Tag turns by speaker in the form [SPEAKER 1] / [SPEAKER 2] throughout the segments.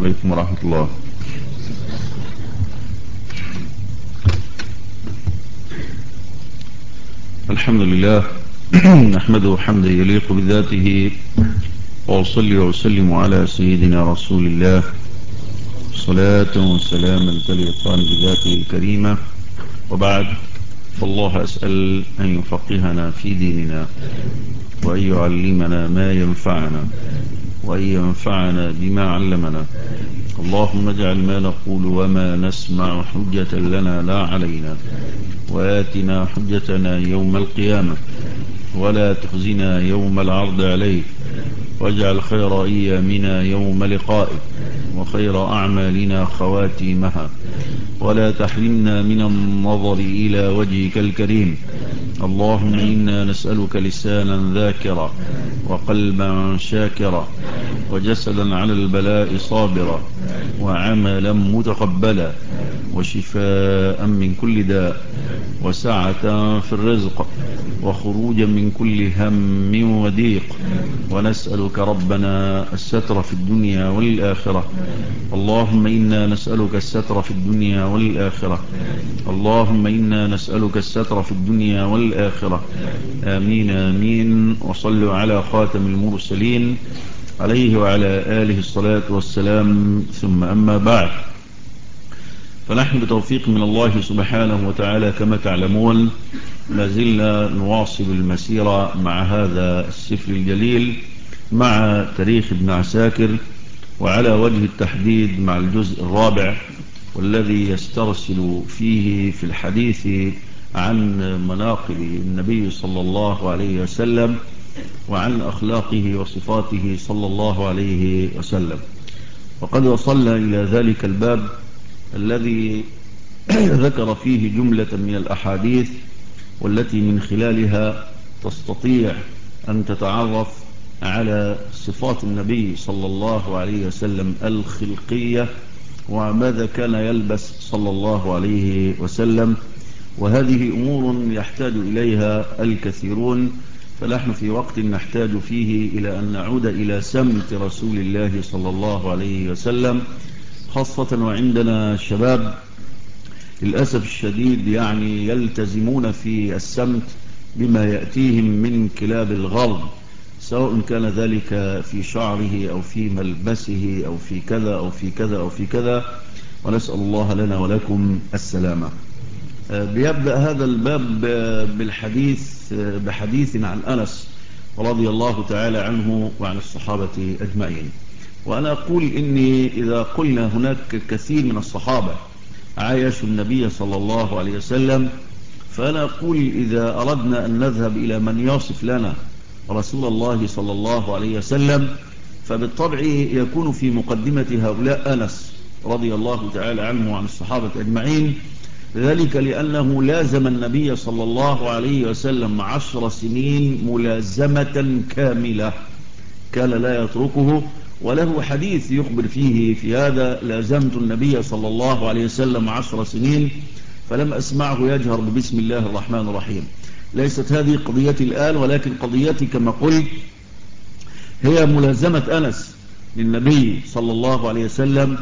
[SPEAKER 1] عليكم ورحمة الله. الحمد لله نحمده حمدا يليق بذاته، وأصلي وأسلم على سيدنا رسول الله صلاة وسلاما تليقان بذاته الكريمة، وبعد، فالله أسأل أن يفقهنا في ديننا، وأن يعلمنا ما ينفعنا، وأن ينفعنا بما علمنا. اللهم اجعل ما نقول وما نسمع حجة لنا لا علينا، وآتنا حجتنا يوم القيامة، ولا تخزنا يوم العرض عليك، واجعل خير أيامنا يوم لقائك، وخير أعمالنا خواتيمها، ولا تحرمنا من النظر إلى وجهك الكريم. اللهم إنا نسألك لسانا ذاكرا، وقلبا شاكرا، وجسدا على البلاء صابرا، وعملا متقبلا، وشفاء من كل داء، وسعة في الرزق، وخروجا من كل هم وضيق. ونسألك ربنا الستر في الدنيا والآخرة. اللهم إنا نسألك الستر في الدنيا والآخرة. اللهم إنا نسألك الستر في الدنيا والآخرة. آمين آمين. وصلوا على خاتم المرسلين عليه وعلى آله الصلاة والسلام، ثم أما بعد، فنحن بتوفيق من الله سبحانه وتعالى كما تعلمون ما زلنا نواصل المسيرة مع هذا السفر الجليل، مع تاريخ ابن عساكر، وعلى وجه التحديد مع الجزء الرابع، والذي يسترسل فيه في الحديث عن مناقب النبي صلى الله عليه وسلم، وعن أخلاقه وصفاته صلى الله عليه وسلم. وقد وصلنا إلى ذلك الباب الذي ذكر فيه جملة من الأحاديث، والتي من خلالها تستطيع أن تتعرف على صفات النبي صلى الله عليه وسلم الخلقية، وماذا كان يلبس صلى الله عليه وسلم. وهذه أمور يحتاج إليها الكثيرون، فنحن في وقت نحتاج فيه إلى أن نعود إلى سمت رسول الله صلى الله عليه وسلم، خاصة وعندنا شباب للأسف الشديد يعني يلتزمون في السمت بما يأتيهم من كلاب الغرب، سواء كان ذلك في شعره أو في ملبسه أو في كذا أو في كذا أو في كذا، ونسأل الله لنا ولكم السلامة. بيبدأ هذا الباب بحديث عن أنس رضي الله تعالى عنه وعن الصحابة أجمعين. وأنا أقول إني إذا قلنا هناك كثير من الصحابة عايشوا النبي صلى الله عليه وسلم، فأنا أقول إذا أردنا أن نذهب إلى من يصف لنا رسول الله صلى الله عليه وسلم، فبالطبع يكون في مقدمة هؤلاء أنس رضي الله تعالى عنه وعن الصحابة أجمعين، ذلك لأنه لازم النبي صلى الله عليه وسلم 10 سنين ملازمة كاملة، كان لا يتركه. وله حديث يخبر فيه في هذا: لازمت النبي صلى الله عليه وسلم 10 سنين فلم أسمعه يجهر بسم الله الرحمن الرحيم. ليست هذه قضيتي الآن، ولكن قضيتي كما قلت هي ملازمة أنس للنبي صلى الله عليه وسلم،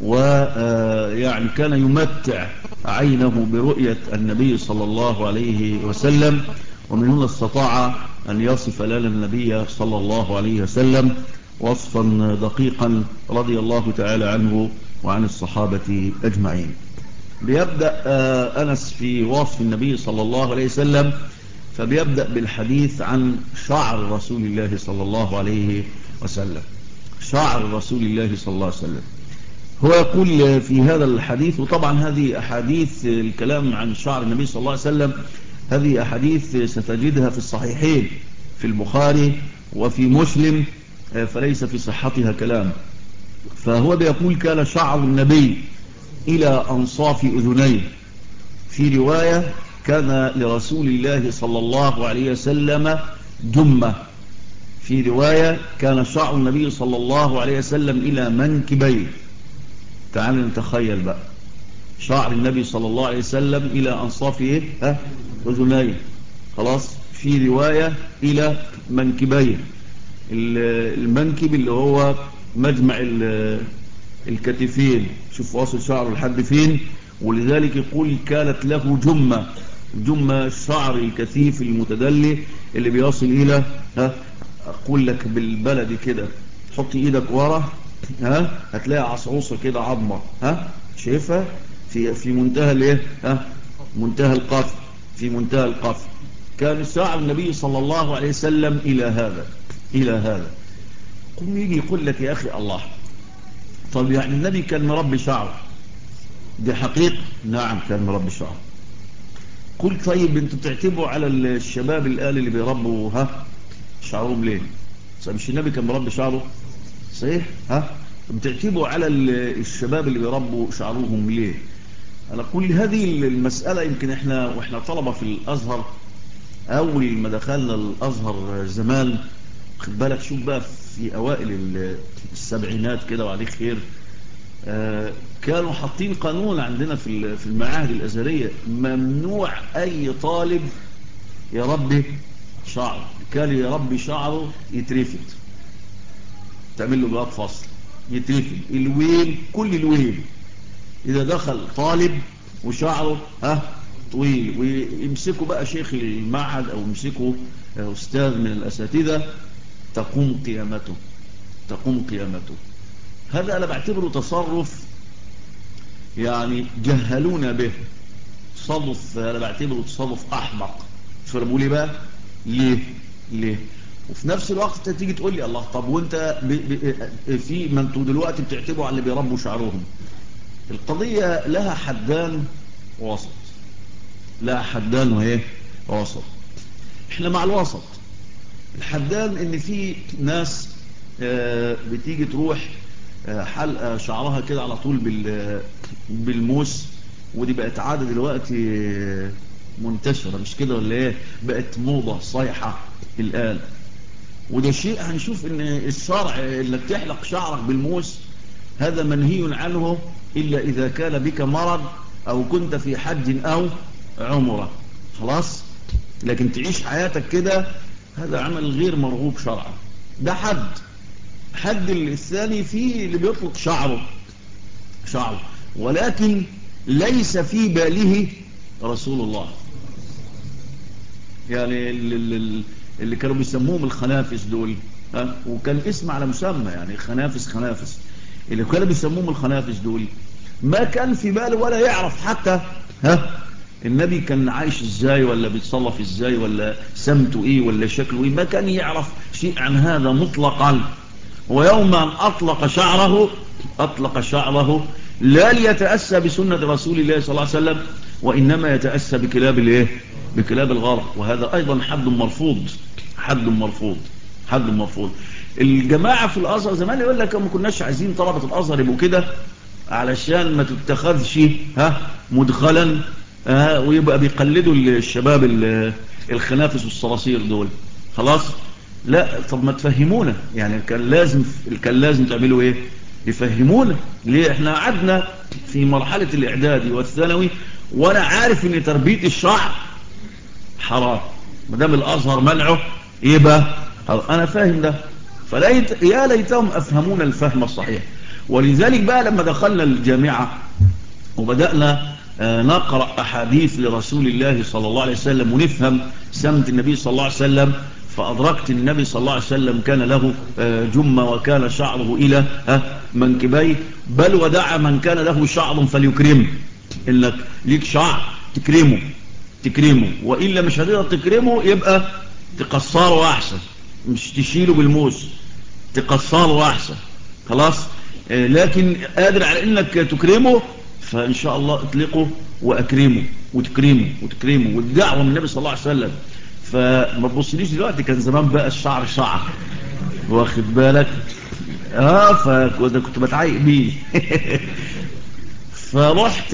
[SPEAKER 1] ويعني كان يمتع عينه برؤية النبي صلى الله عليه وسلم، ومن هنا استطاع أن يصف لنا النبي صلى الله عليه وسلم وصفا دقيقا رضي الله تعالى عنه وعن الصحابة أجمعين. بيبدأ أنس في وصف النبي صلى الله عليه وسلم، فبيبدأ بالحديث عن شعر رسول الله صلى الله عليه وسلم. شعر رسول الله صلى الله عليه وسلم، هو يقول في هذا الحديث، وطبعا هذه أحاديث الكلام عن شعر النبي صلى الله عليه وسلم هذه أحاديث ستجدها في الصحيحين في البخاري وفي مسلم، فليس في صحتها كلام. فهو بيقول: كان شعر النبي إلى أنصاف أذنيه. في رواية: كان لرسول الله صلى الله عليه وسلم جمة. في رواية: كان شعر النبي صلى الله عليه وسلم إلى منكبيه. تعالوا نتخيل بقى شعر النبي صلى الله عليه وسلم إلى أنصاف أذنيه، خلاص. في رواية إلى منكبيه، المنكب اللي هو مجمع الكتفين، شوف واصل شعره لحد فين. ولذلك يقول كانت له جمة الشعر الكثيف المتدلي اللي بيصل إلى أقول لك بالبلدي كده، تحط إيدك ورا هتلاقي عصعوصة كده عظمة شايفها في منتهى الايه منتهى القفر، في منتهى القفر. كان شعر النبي صلى الله عليه وسلم إلى هذا. قم يجي يقول لك يا أخي الله، طب يعني النبي كان مربي شعره، دي حقيقة؟ نعم كان مربي شعره. قل طيب انتوا بتعتبوا على الشباب الآل اللي بيربوا شعرهم ليه؟ مش النبي كان مربي شعره صحيح؟ بتعتبوا على الشباب اللي بيربوا شعرهم ليه؟ أنا أقول هذه المسألة يمكن وإحنا طلبة في الأزهر، أول ما دخلنا الأزهر زمان، خد بالك شوف بقى في أوائل السبعينات كده وعليه خير، كانوا حاطين قانون عندنا في المعاهد الأزهرية، ممنوع أي طالب يربي شعره، كان يربي شعره يترفد، تعمل له بقى فصل يترفد الويل، كل الويل إذا دخل طالب وشعره طويل، ويمسكوا بقى شيخ المعهد أو يمسكوا أستاذ من الأساتذة، تقوم قيامته. هذا أنا بعتبره تصرف يعني جهلونا به، تصرف أنا بعتبره تصرف أحمق. فأنا بقول بقى ليه وفي نفس الوقت تيجي تقول لي الله، طب وانت في ما انتوا دلوقتي بتعتبروا على اللي بيربوا شعرهم، القضية لها حدان ووسط، لها حدان وهي وسط. احنا مع الوسط. الحدان ان في ناس بتيجي تروح حلقة شعرها كده على طول بالموس، ودي بقت عادة دلوقتي منتشرة، مش كده ولا ايه؟ بقت موضة صيحة الآن. وده شيء هنشوف ان الشرع اللي بتحلق شعرك بالموس هذا منهي عنه إلا إذا كان بك مرض أو كنت في حج أو عمرة، خلاص. لكن تعيش حياتك كده هذا عمل غير مرغوب شرعا. ده حد الثاني فيه اللي بيطلق شعره ولكن ليس في باله رسول الله. يعني اللي كانوا بيسموهم الخنافس دول، وكان اسم على مسمى، يعني خنافس اللي كانوا بيسموهم الخنافس دول ما كان في باله ولا يعرف حتى النبي كان عايش ازاي، ولا بيتصرف ازاي، ولا سمته ايه، ولا شكله ايه، ما كان يعرف شيء عن هذا مطلقا. ويوم أن أطلق شعره لا ليتأسى بسنة رسول الله صلى الله عليه وسلم، وإنما يتأسى بكلاب الغرب. وهذا أيضا حد مرفوض. الجماعة في الأزهر زمان يقول لك ما كناش عايزين طلبة الأزهر يبقوا كده علشان ما تتخذش مدخلا ويبقى بيقلدوا الشباب الخنافس والصراصير دول، خلاص. لا طب ما تفهمونا، يعني كان لازم تعملوا ايه؟ يفهمونا ليه. احنا قعدنا في مرحلة الاعدادي والثانوي وانا عارف ان تربية الشعر حرام، مدام الازهر منعه يبقى انا فاهم ده. يا ليتهم افهمونا الفهم الصحيح. ولذلك بقى لما دخلنا الجامعة وبدأنا نقرأ أحاديث لرسول الله صلى الله عليه وسلم ونفهم سمت النبي صلى الله عليه وسلم، فأدركت النبي صلى الله عليه وسلم كان له جمة وكان شعره إلى منكبيه، بل ودع من كان له شعر فليكرمه. إنك ليك شعر تكرمه، وإلا مش هتقدر تكرمه يبقى تقصره أحسن، مش تشيله بالموس، تقصره أحسن، خلاص. لكن قادر على إنك تكرمه فإن شاء الله اطلقه وأكرمه وتكرمه. والدعوة من النبي صلى الله عليه وسلم. فما تبصليش دلوقتي، كان زمان بقى الشعر شعر، واخد بالك؟ فكنت بتعيق بيه فرحت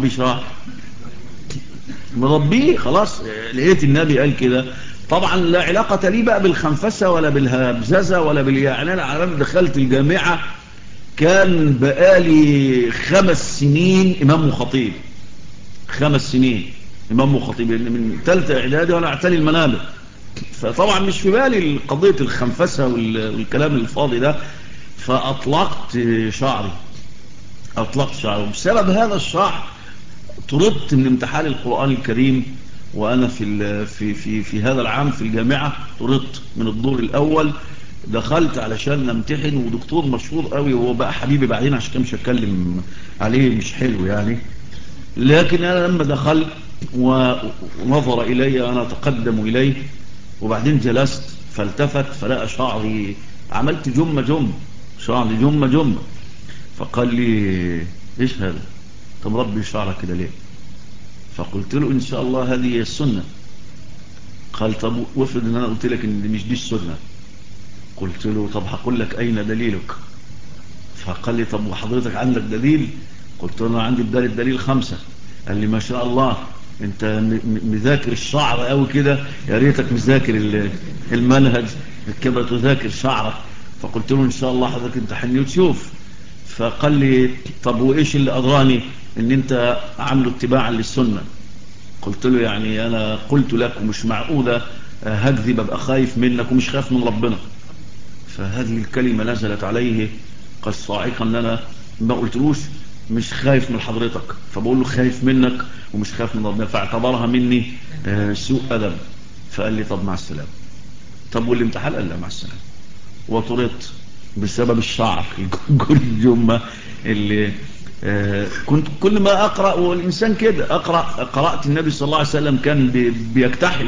[SPEAKER 1] مربيه خلاص. لقيت النبي قال كده. طبعا لا علاقة لي بقى بالخنفسة ولا بالهبززة ولا يعني أنا على دخلت الجامعة كان بقالي 5 سنين إمام وخطيب، 5 سنين إمام وخطيب، من 3 إعدادي وأنا أعتلي المنابر. فطبعا مش في بالي قضية الخنفسة والكلام الفاضي ده، فأطلقت شعري أطلقت شعر. بسبب هذا الشعر طردت من امتحان القرآن الكريم، وأنا في هذا العام في الجامعة طردت من الدور الأول. دخلت علشان نمتحن، ودكتور مشهور قوي وهو بقى حبيبي بعدين، عشان كده مش هتكلم عليه، مش حلو يعني. لكن أنا لما دخلت ونظر إلي أنا أتقدم إليه، وبعدين جلست فالتفت فلقى شعري، عملت جمة شعري جمة. فقال لي إيش هذا؟ طب ربي شعرك كده ليه؟ فقلت له إن شاء الله هذه هي السنة. قال طب وافرض إن أنا قلت لك إن مش دي السنة؟ قلت له طب هقول لك أين دليلك؟ فقال لي طب وحضرتك عندك دليل؟ قلت له أنا عندي الدليل 5. قال لي ما شاء الله، انت مذاكر الشعر قوي كده، يا ريتك مذاكر المنهج كما تذاكر شعرك. فقلت له ان شاء الله حضرتك امتحني وتشوف. فقال لي طب وايش اللي ادراني ان انت عامله اتباعا للسنة؟ قلت له يعني انا قلت لك ومش معقولة هكذب ابقى خايف منك ومش خايف من ربنا. فهذه الكلمة نزلت عليه كالصاعقة، ان انا ما قلتلوش مش خايف من حضرتك، فبقول له خايف منك ومش خايف من ربنا، فاعتبرها مني سوء ادب. فقال لي طب مع السلامة. طب والامتحان؟ قال لا مع السلامة. وطردت بسبب الشعر كل جمة اللي كنت كل ما اقرأ، والانسان كده قرأت النبي صلى الله عليه وسلم كان بيكتحل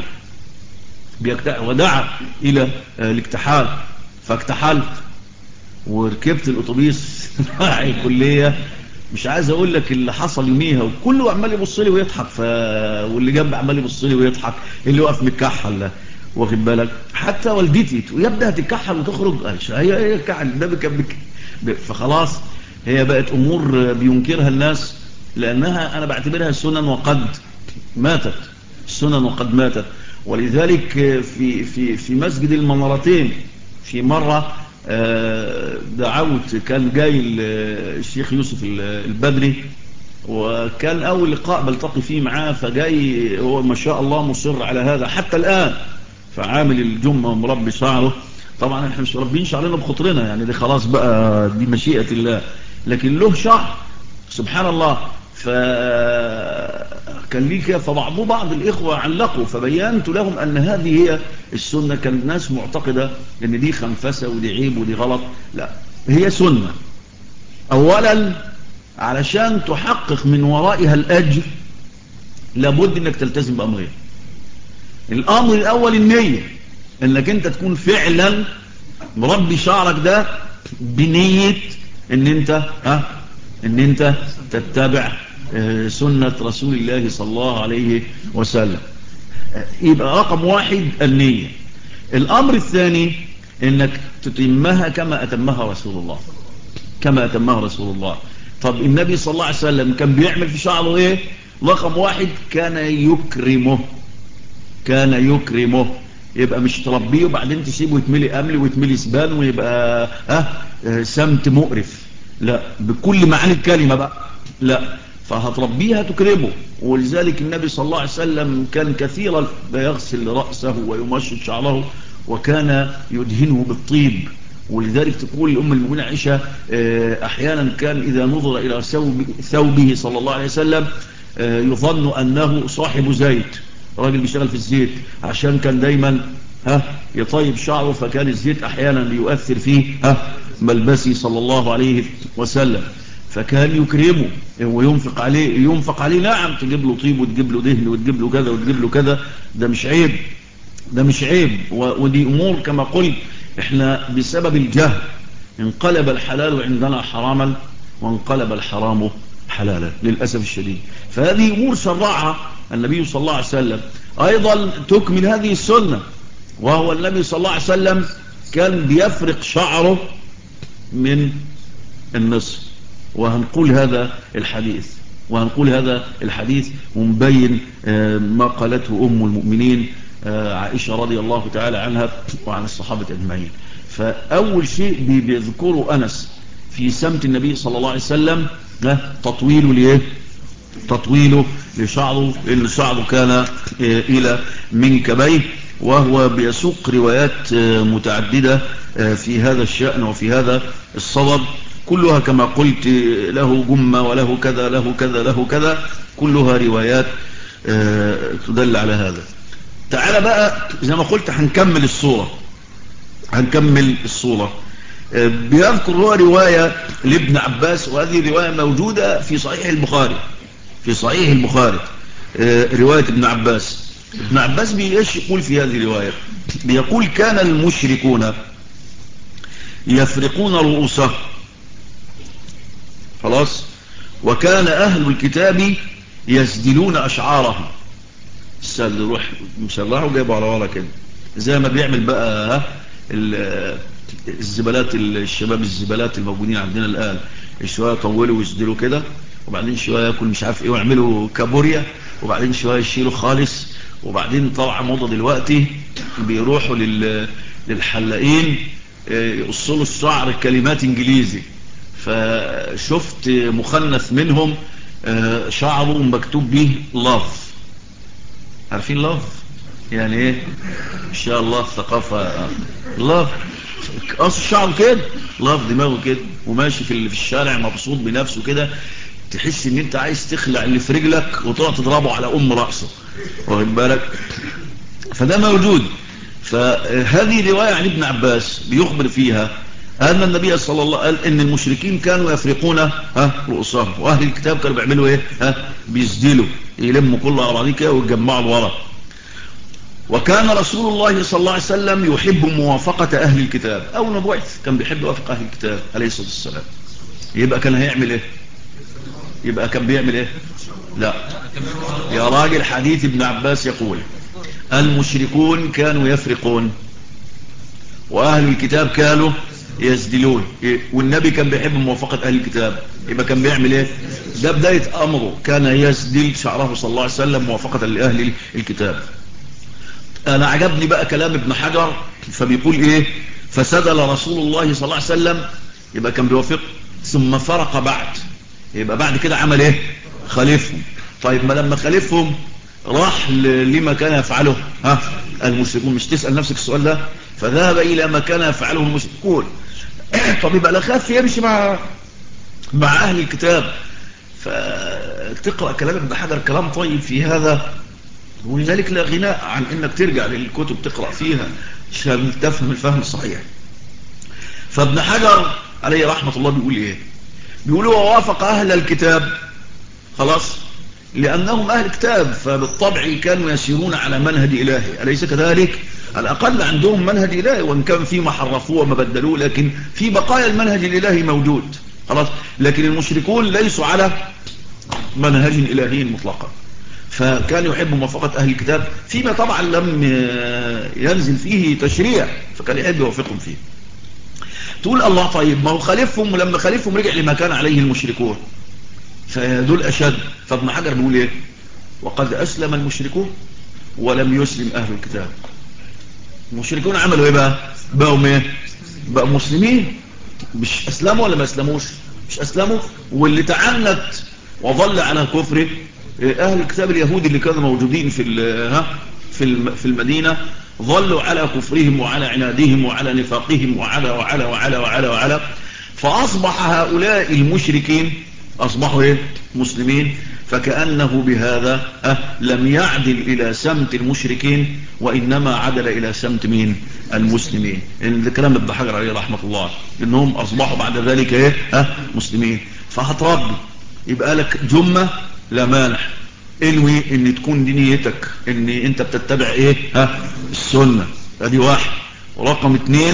[SPEAKER 1] ودعا الى الاكتحال، فاكتحلت وركبت الاتوبيس رايح الكليه. مش عايز اقول لك اللي حصل يوميها، وكله عمال يبص لي ويضحك، واللي جنبي عمال يبص لي ويضحك، اللي واقف متكحل واخد بالك. حتى والدتي يبدا تتكحل وتخرج، هي الكحل ده فخلاص هي بقت امور بينكرها الناس، لانها انا بعتبرها سنن وقد ماتت، السنن وقد ماتت. ولذلك في مسجد المنارتين في مرة دعوت، كان جاي الشيخ يوسف البدري، وكان أول لقاء بلتقي فيه معاه، فجاي هو ما شاء الله مصر على هذا حتى الآن، فعامل الجمة ومربي شعره. طبعا احنا مش مربين شعرنا بخطرنا يعني، دي خلاص بقى دي مشيئة الله، لكن له شعر سبحان الله. فكان لي كده، فبعض الإخوة علقوا، فبينت لهم أن هذه هي السنة. كان الناس معتقدة أن دي خنفسة ودي عيب ودي غلط، لا، هي سنة. أولا علشان تحقق من ورائها الأجر لابد أنك تلتزم بأمرين. الأمر الأول النية، أنك أنت تكون فعلا مربي شعرك ده بنية أن أنت تتبع سنة رسول الله صلى الله عليه وسلم. يبقى رقم 1 النية. الأمر الثاني أنك تتمها كما أتمها رسول الله. طب النبي صلى الله عليه وسلم كان بيعمل في شعره إيه؟ رقم 1 كان يكرمه. يبقى مش تربيه وبعدين تسيبه يتملي أمل ويتملي سبان ويبقى سمت مقرف، لا، بكل معاني الكلمة بقى، لا، فهتربيها تكرمه. ولذلك النبي صلى الله عليه وسلم كان كثيرا يغسل رأسه ويمشط شعره، وكان يدهنه بالطيب. ولذلك تقول أم المؤمنين عائشة أحيانا كان إذا نظر إلى ثوبه صلى الله عليه وسلم يظن أنه صاحب زيت، راجل بيشتغل في الزيت، عشان كان دايما يطيب شعره، فكان الزيت أحيانا يؤثر فيه ملبسي صلى الله عليه وسلم. فكان يكرمه وينفق عليه نعم، تجيب له طيب وتجيب له دهن وتجيب له كذا وتجيب له كذا، ده مش عيب. ودي أمور كما قلت احنا بسبب الجهل انقلب الحلال عندنا حراما وانقلب الحرام حلالا للأسف الشديد. فهذه أمور شرعها النبي صلى الله عليه وسلم. أيضا تكمل هذه السنة، وهو النبي صلى الله عليه وسلم كان بيفرق شعره من النصف، وهنقول هذا الحديث ومبين ما قالته أم المؤمنين عائشة رضي الله تعالى عنها وعن الصحابة أجمعين. فأول شيء بيذكره أنس في سمت النبي صلى الله عليه وسلم تطويله لشعره، لأن شعره كان إلى منكبيه، وهو بيسوق روايات متعددة في هذا الشأن وفي هذا الصدد. كلها كما قلت له جمة وله كذا له كذا له كذا، كلها روايات تدل على هذا. تعال بقى زي ما قلت هنكمل الصورة. بيذكر هو رواية لابن عباس، وهذه رواية موجودة في صحيح البخاري. رواية ابن عباس. ابن عباس بيش يقول في هذه الرواية؟ بيقول كان المشركون يفرقون رؤوسهم، خلاص، وكان أهل الكتاب يسدلون أشعارهم. السدل يروح مسرعه وجايبه على ورا كده، زي ما بيعمل بقى الزبالات، الشباب الزبالات الموجودين عندنا الآن، شوية يطولوا ويسدلوا كده، وبعدين شوية ياكل مش عارف ايه ويعملوا كابوريا، وبعدين شوية يشيلوا خالص، وبعدين طبعا موضة دلوقتي بيروحوا للحلاقين يقصلوا الشعر كلمات انجليزي. فشفت مخنث منهم شعره مكتوب به لاف. عارفين لاف يعني ايه؟ ان شاء الله الثقافة. لاف قص الشعر كده، لاف دماغه كده، وماشي في الشارع مبسوط بنفسه كده، تحس ان انت عايز تخلع اللي في رجلك وتقعد تضربه على رأسه، واخد بالك؟ فده موجود. فهذه رواية عن ابن عباس بيخبر فيها أن النبي صلى الله عليه وسلم قال إن المشركين كانوا يفرقون رؤوسهم، وأهل الكتاب كانوا بيعملوا إيه؟ بيسدلوا، يلموا كل أراضيك ويجمعوا الورق. وكان رسول الله صلى الله عليه وسلم يحب موافقة أهل الكتاب، أو نبوعث كان بيحب يوافق أهل الكتاب عليه الصلاة والسلام. يبقى كان هيعمل إيه؟ يبقى كان بيعمل إيه؟ لا يا راجل، حديث ابن عباس يقول المشركون كانوا يفرقون وأهل الكتاب كانوا يسدلون، والنبي كان بيحب موافقة أهل الكتاب، يبقى كان بيعمل إيه؟ ده بداية أمره، كان يسدل شعره صلى الله عليه وسلم موافقة لأهل الكتاب. أنا عجبني بقى كلام ابن حجر، فبيقول إيه؟ فسدل رسول الله صلى الله عليه وسلم، يبقى كان بيوافق، ثم فرق بعد، يبقى بعد كده عمل إيه؟ خالفهم. طيب ما لما خالفهم راح لما كان يفعله المشركون، مش تسأل نفسك السؤال ده؟ فذهب إلى ما كان يفعله المشركون. طب يبقى لا خاف يمشي مع أهل الكتاب. فتقرأ كلام ابن حجر كلام طيب في هذا، ولذلك لا غناء عن انك ترجع للكتب تقرأ فيها عشان تفهم الفهم الصحيح. فابن حجر عليه رحمة الله بيقول ايه؟ بيقول هو وافق اهل الكتاب، خلاص، لانهم اهل كتاب، فبالطبع كانوا يسيرون على منهج الهي، اليس كذلك؟ على الاقل عندهم منهج الهي، وان كان فيما حرفوه وما بدلوه، لكن في بقايا المنهج الالهي موجود، خلاص. لكن المشركون ليسوا على منهج الهي مطلقا، فكان يحب موافقة أهل الكتاب فيما طبعا لم ينزل فيه تشريع، فكان يحب يوافقهم فيه. تقول الله طيب، ما هو خالفهم، ولما خالفهم رجع لما كان عليه المشركون، فدول أشد. فابن حجر بيقول إيه؟ وقد أسلم المشركون ولم يسلم أهل الكتاب. المشركون عملوا إيه بقى؟ بقوا إيه؟ بقوا مسلمين. مش أسلموا ولا ما أسلموش؟ مش أسلموا، واللي تعنت وظل على كفره أهل الكتاب اليهود اللي كانوا موجودين في المدينة، ظلوا على كفرهم وعلى عنادهم وعلى نفاقهم وعلى وعلى وعلى وعلى وعلى، فأصبح هؤلاء المشركين أصبحوا إيه؟ مسلمين. فكأنه بهذا لم يعدل إلى سمت المشركين، وإنما عدل إلى سمت مين؟ المسلمين. إن كلام ابن حجر عليه رحمة الله، إنهم أصبحوا بعد ذلك إيه؟ مسلمين. فهتربي يبقى لك جمة لا مانع، انوي ان تكون دي نيتك، ان انت بتتبع ايه؟ السنة. ادي واحد. ورقم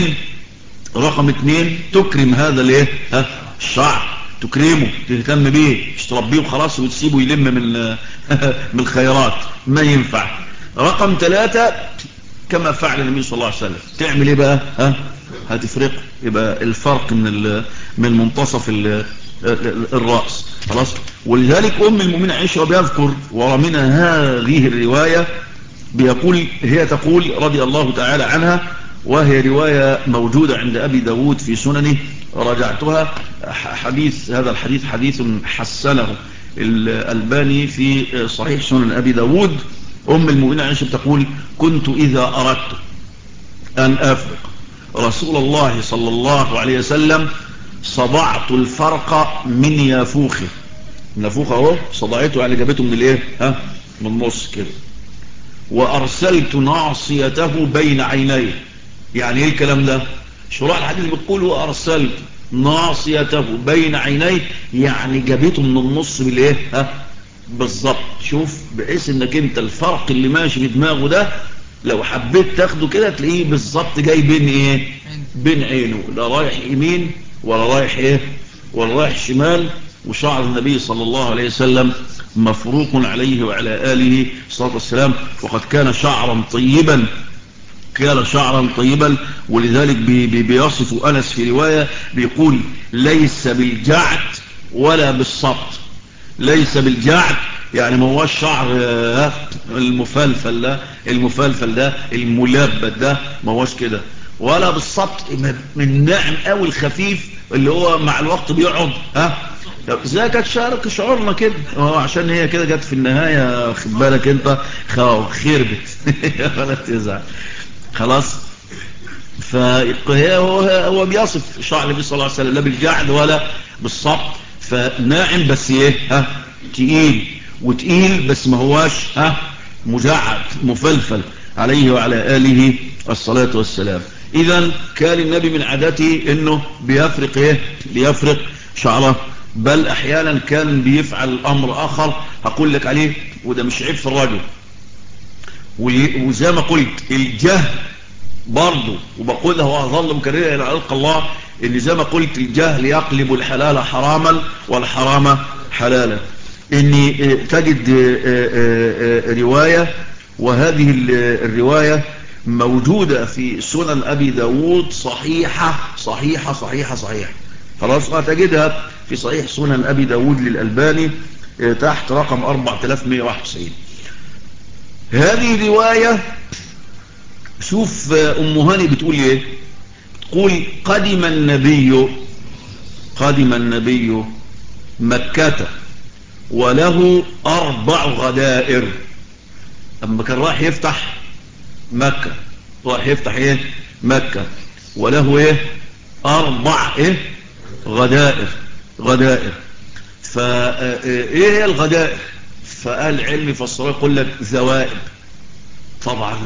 [SPEAKER 1] اتنين تكرم هذا الايه؟ الشعب، تكرمه، تهتم بيه، مش تربيه وخلاص وتسيبه يلم من الخيرات، ما ينفع. رقم 3 كما فعل النبي صلى الله عليه وسلم، تعمل ايه بقى؟ هتفرق، يبقى الفرق من منتصف الرأس، خلاص. ولذلك أم المؤمنين عائشة بيذكر ورمنا هذه الرواية، هي تقول رضي الله تعالى عنها، وهي رواية موجودة عند أبي داود في سننه، رجعتها، هذا الحديث حديث حسنه الألباني في صحيح سنن أبي داود. أم المؤمنين عائشة تقول كنت إذا أردت أن أفرق رسول الله صلى الله عليه وسلم صدعت الفرق من يافوخه. نافوخه اهو صدعته يعني جابته من الايه من النص كده. وارسلت ناصيته بين عينيه. يعني ايه الكلام ده؟ شراح الحديث بتقول وارسلت ناصيته بين عينيه، يعني جابته من النص بالايه بالظبط. شوف بحيث انك انت الفرق اللي ماشي في دماغه ده لو حبيت تاخده كده تلاقيه بالظبط جاي بين ايه بين عينه، لا رايح يمين ولا رايح ايه ولا رايح شمال. وشعر النبي صلى الله عليه وسلم مفروق عليه وعلى آله الصلاة والسلام، وقد كان شعرا طيبا، كان شعرا طيبا. ولذلك بيصف أنس في رواية بيقول ليس بالجعد ولا بالسبط. ليس بالجعد يعني ما هو الشعر المفلفل ده الملبد ده ما هوش كده، ولا بالسبط من ناعم قوي الخفيف اللي هو مع الوقت بيقعد زي كانت شعورنا كده. عشان هي كده جت في النهاية خد بالك انت خربت ولا تزعل خلاص. هو بيصف شعر النبي صلى الله عليه وسلم لا بالجعد ولا بالسبط، فناعم بس ايه تقيل، وتقيل بس ما هواش مجعد مفلفل عليه وعلى آله الصلاة والسلام. اذا كان النبي من عادته انه بيفرق شعره، بل احيانا كان بيفعل امر اخر هقول لك عليه، وده مش عيب في الرجل. وزي ما قلت الجهل برضه، وبقولها وأظل مكررها إلى ألقى الله، إن زي ما قلت الجهل يقلب الحلال حراما والحرام حلالا. إني تجد رواية، وهذه الرواية موجودة في سنن أبي داود صحيحة خلاص تجدها في صحيح سنن أبي داود للألباني تحت رقم 4191. هذه رواية شوف أم هاني بتقول ايه، بتقول قدم النبي مكة وله 4 غدائر. اما كان راح يفتح مكة وله 4 غدائر. فايه هي الغدائر؟ فقال علمي فالصلاة يقول لك ذوائب. طبعا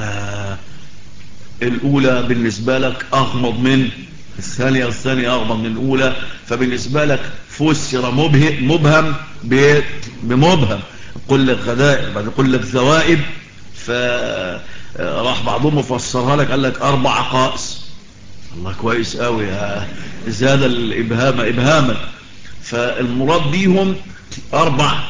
[SPEAKER 1] الأولى بالنسبة لك أغمض من الثانية، والثانية أغمض من الأولى، فبالنسبة لك فسر مبهم بمبهم. يقول لك غدائر بعد يقول لك ذوائب، فراح بعضهم مفسرها لك قال لك 4 عقائص. الله كويس قوي زاد الإبهام إبهاما. فالمراد بيهم 4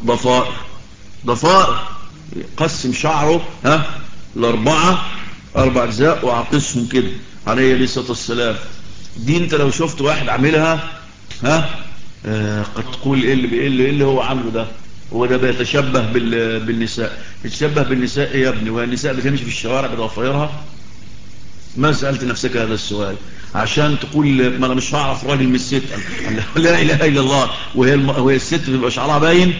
[SPEAKER 1] ضفائر قسم شعره ل4 أجزاء وعقصهم كده عليه الصلاة والسلام. دي انت لو شفت واحد عاملها قد تقول ايه اللي هو عامله ده، هو ده بيتشبه بالنساء. يتشبه بالنساء ايه يا ابني؟ والنساء بتمشي في الشوارع بضفايرها؟ ما سألت نفسك هذا السؤال عشان تقول ما انا مش هعرف راجل من الست؟ لا اله الا الله. وهي الست بيبقى شعرها باين،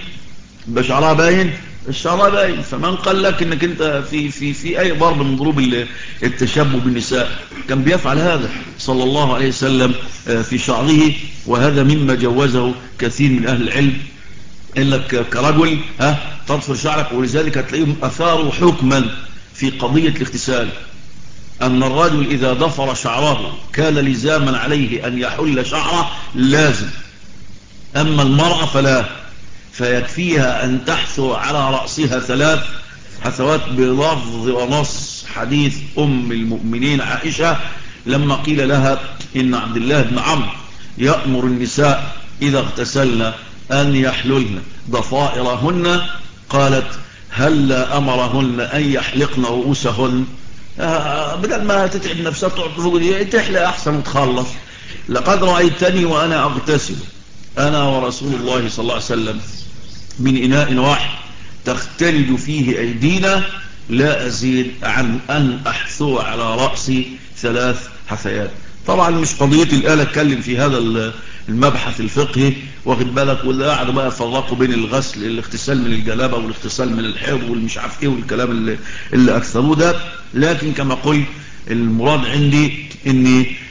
[SPEAKER 1] الشعراء باين. فمن قال لك انك انت في اي ضرب من ضروب التشبه بالنساء؟ كان بيفعل هذا صلى الله عليه وسلم في شعره، وهذا مما جوزه كثير من اهل العلم. انك كرجل تضفر شعرك. ولذلك هتلاقيهم اثاروا حكما في قضية الاغتسال، ان الرجل اذا ضفر شعره كان لزاما عليه ان يحل شعره لازم، اما المرأة فلا، فيكفيها أن تحثو على رأسها 3 حثوات بلفظ ونص حديث أم المؤمنين عائشة لما قيل لها إن عبد الله بن عمرو يأمر النساء إذا اغتسلن أن يحللن ضفائرهن، قالت هل أمرهن أن يحلقن رؤوسهن؟ بدل ما تتعب نفسها تقعد فوق دي تحلق أحسن وتخلص. لقد رأيتني وأنا أغتسل أنا ورسول الله صلى الله عليه وسلم من إناء واحد تختلج فيه أيدينا، لا أزيد عن أن أحثو على رأسي 3 حثيات. طبعا مش قضيتي الآن أتكلم في هذا المبحث الفقهي واخد بالك، واللي قاعدوا بقى يفرقوا بين الغسل الاغتسال من الجنابة والاغتسال من الحيض والمش عارف ايه والكلام اللي أكثروه ده. لكن كما قلت المراد عندي ان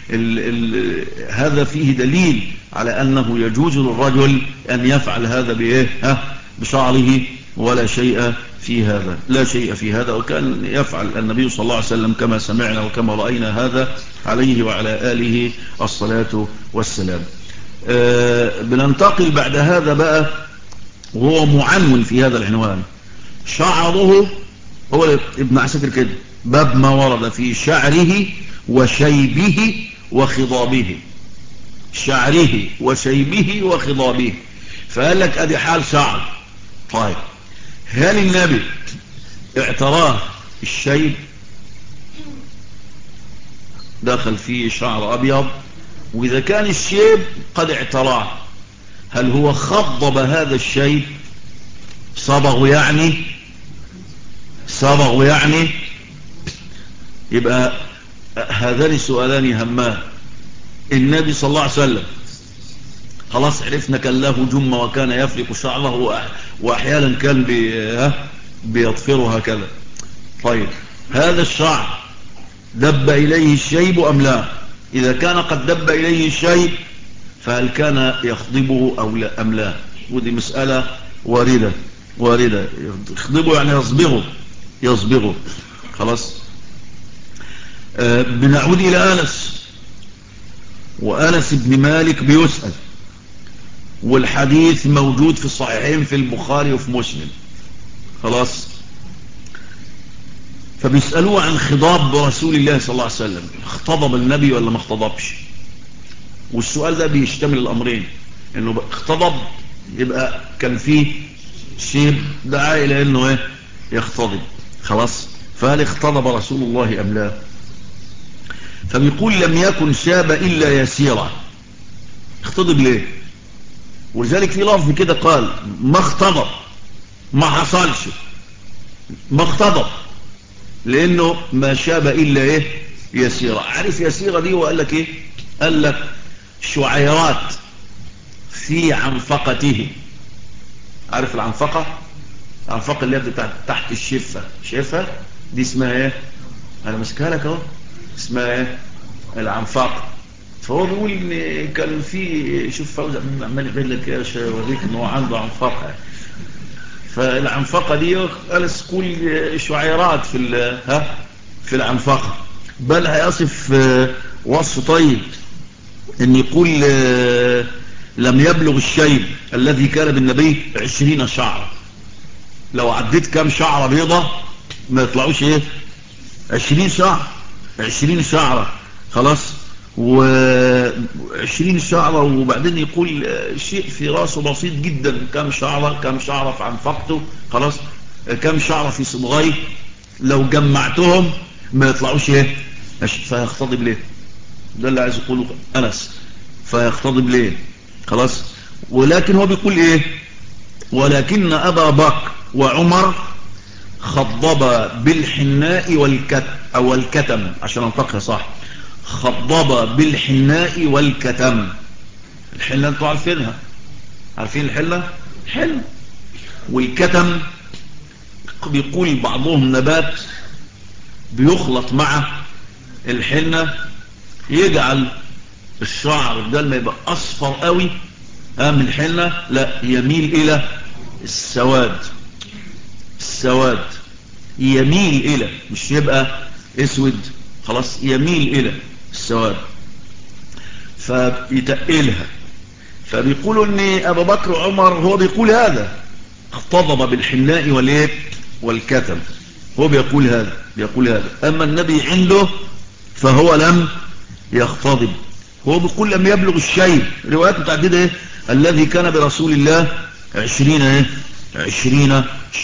[SPEAKER 1] هذا فيه دليل على أنه يجوز للرجل أن يفعل هذا بشعره، ولا شيء في هذا، لا شيء في هذا. وكان يفعل النبي صلى الله عليه وسلم كما سمعنا وكما رأينا هذا عليه وعلى آله الصلاة والسلام. بننتقل بعد هذا بقى، وهو معنون في هذا العنوان، شعره. هو ابن عساكر كده، باب ما ورد في شعره وشيبه وخضابه، شعره وشيبه وخضابه. فقال لك ادي حال شعر. طيب هل النبي اعتراه الشيب، دخل فيه شعر ابيض؟ واذا كان الشيب قد اعتراه، هل هو خضب هذا الشيب؟ صبغ يعني يبقى هذان سؤالان همان. النبي صلى الله عليه وسلم خلاص عرفنا كان له جمة وكان يفلق شعره، واحيانا كان بيطفره هكذا. طيب هذا الشعر دب إليه الشيب أم لا؟ إذا كان قد دب إليه الشيب فهل كان يخضبه أو لا أم لا؟ ودي مسألة واردة. يخضبه يعني يصبغه. خلاص. بنعود إلى أنس، وأنس بن مالك بيسأل، والحديث موجود في الصحيحين في البخاري وفي مسلم. خلاص. فبيسألوه عن خضاب رسول الله صلى الله عليه وسلم، اختضب النبي ولا ما اختضبش؟ والسؤال ده بيشتمل الأمرين، انه اختضب يبقى كان فيه شيب دعا إلى انه يختضب. خلاص. فهل اختضب رسول الله أم لا؟ فبيقول لم يكن شاب إلا يسيرا. اختضب ليه؟ ولذلك في لفظ كده قال ما اختضب، ما حصلش، ما اختضب، لانه ما شاب الا يسيرة. عارف يسيرة دي؟ وقال لك قال لك شعيرات في عنفقته. عارف العنفقة اللي هي تحت الشفة دي اسمها انا ماسكها لك اهو، اسمها العنفقة. فهو بيقول ان كان في، شوف فوزي عمال يبين لك يا شيخ اوريك ان هو عنده عنفقة. فالعنفقة دي قال كل شعيرات في العنفقة. بل هيصف وصف طيب ان يقول لم يبلغ الشيب الذي كان بالنبي 20 شعر. لو عديت كام شعرة بيضة ما يطلعوش 20 شعرة. خلاص. و20 شعرة. وبعدين يقول شيء في راسه بسيط جدا، كم شعرة في عنفقته. خلاص. كم شعرة في صبغيه، لو جمعتهم ما يطلعوش فيختضب ليه؟ ده اللي عايز يقوله أنس. فيختضب ليه؟ خلاص. ولكن هو بيقول ولكن أبا بكر وعمر خضب بالحناء أو الكتم، عشان انطقها صح. خضب بالحناء والكتم. الحنة انتوا عارفينها، عارفين الحنة والكتم. بيقول بعضهم نبات بيخلط مع الحنة، يجعل الشعر بدل ما يبقى اصفر قوي من الحنة، لا يميل الى السواد. يميل الى، مش يبقى اسود. خلاص. يميل الى السواد فيتقلها. فبيقولوا ان ابو بكر وعمر هو بيقول هذا اختضب بالحناء والكتم. هو بيقول هذا. اما النبي عنده فهو لم يختضب. هو بيقول لم يبلغ الشيب. روايات متعددة الذي كان برسول الله 20